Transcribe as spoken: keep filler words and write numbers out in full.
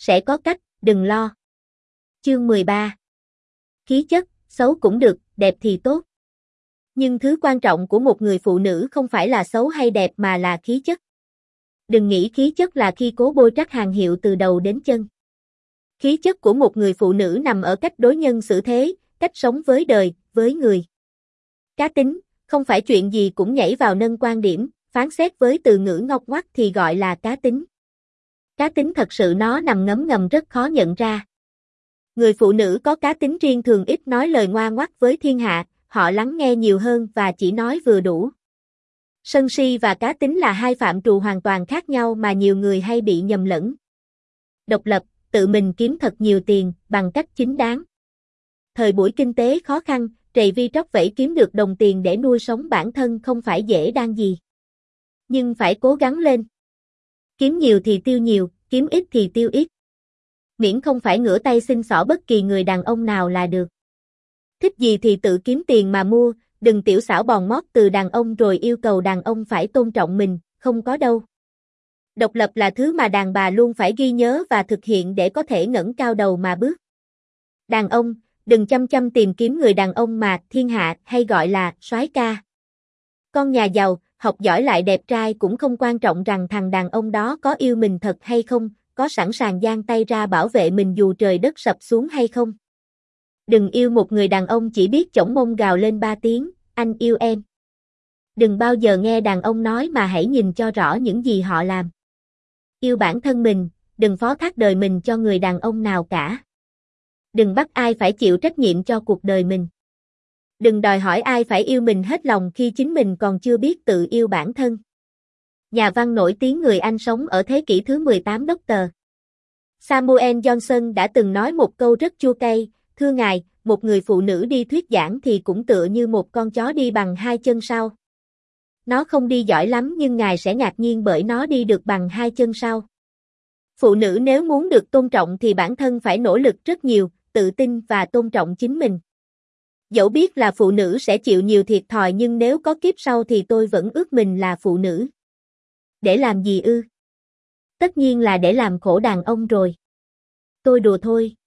sẽ có cách, đừng lo. Chương mười ba. Khí chất, xấu cũng được, đẹp thì tốt. Nhưng thứ quan trọng của một người phụ nữ không phải là xấu hay đẹp mà là khí chất. Đừng nghĩ khí chất là khi cố bôi trắc hàng hiệu từ đầu đến chân. Khí chất của một người phụ nữ nằm ở cách đối nhân xử thế, cách sống với đời, với người. Cá tính, không phải chuyện gì cũng nhảy vào nâng quan điểm, phán xét với từ ngữ ngọc ngoắt thì gọi là cá tính. Cá tính thật sự nó nằm ngấm ngầm rất khó nhận ra. Người phụ nữ có cá tính riêng thường ít nói lời ngoa ngoắt với thiên hạ, họ lắng nghe nhiều hơn và chỉ nói vừa đủ. Sân si và cá tính là hai phạm trù hoàn toàn khác nhau mà nhiều người hay bị nhầm lẫn. Độc lập, tự mình kiếm thật nhiều tiền, bằng cách chính đáng. Thời buổi kinh tế khó khăn, trầy vi tróc vẫy kiếm được đồng tiền để nuôi sống bản thân không phải dễ đang gì. Nhưng phải cố gắng lên. Kiếm nhiều thì tiêu nhiều, kiếm ít thì tiêu ít. Miễn không phải ngửa tay xin xỏ bất kỳ người đàn ông nào là được. Thích gì thì tự kiếm tiền mà mua, đừng tiểu xảo bòn mót từ đàn ông rồi yêu cầu đàn ông phải tôn trọng mình, không có đâu. Độc lập là thứ mà đàn bà luôn phải ghi nhớ và thực hiện để có thể ngẩng cao đầu mà bước. Đàn ông, đừng chăm chăm tìm kiếm người đàn ông mà thiên hạ hay gọi là soái ca. Con nhà giàu, học giỏi lại đẹp trai cũng không quan trọng rằng thằng đàn ông đó có yêu mình thật hay không, có sẵn sàng giang tay ra bảo vệ mình dù trời đất sập xuống hay không. Đừng yêu một người đàn ông chỉ biết chổng mông gào lên ba tiếng, anh yêu em. Đừng bao giờ nghe đàn ông nói mà hãy nhìn cho rõ những gì họ làm. Yêu bản thân mình, đừng phó thác đời mình cho người đàn ông nào cả. Đừng bắt ai phải chịu trách nhiệm cho cuộc đời mình. Đừng đòi hỏi ai phải yêu mình hết lòng khi chính mình còn chưa biết tự yêu bản thân. Nhà văn nổi tiếng người Anh sống ở thế kỷ thứ mười tám doctor Samuel Johnson đã từng nói một câu rất chua cay, thưa ngài, một người phụ nữ đi thuyết giảng thì cũng tựa như một con chó đi bằng hai chân sau. Nó không đi giỏi lắm nhưng ngài sẽ ngạc nhiên bởi nó đi được bằng hai chân sau. Phụ nữ nếu muốn được tôn trọng thì bản thân phải nỗ lực rất nhiều, tự tin và tôn trọng chính mình. Dẫu biết là phụ nữ sẽ chịu nhiều thiệt thòi nhưng nếu có kiếp sau thì tôi vẫn ước mình là phụ nữ. Để làm gì ư? Tất nhiên là để làm khổ đàn ông rồi. Tôi đùa thôi.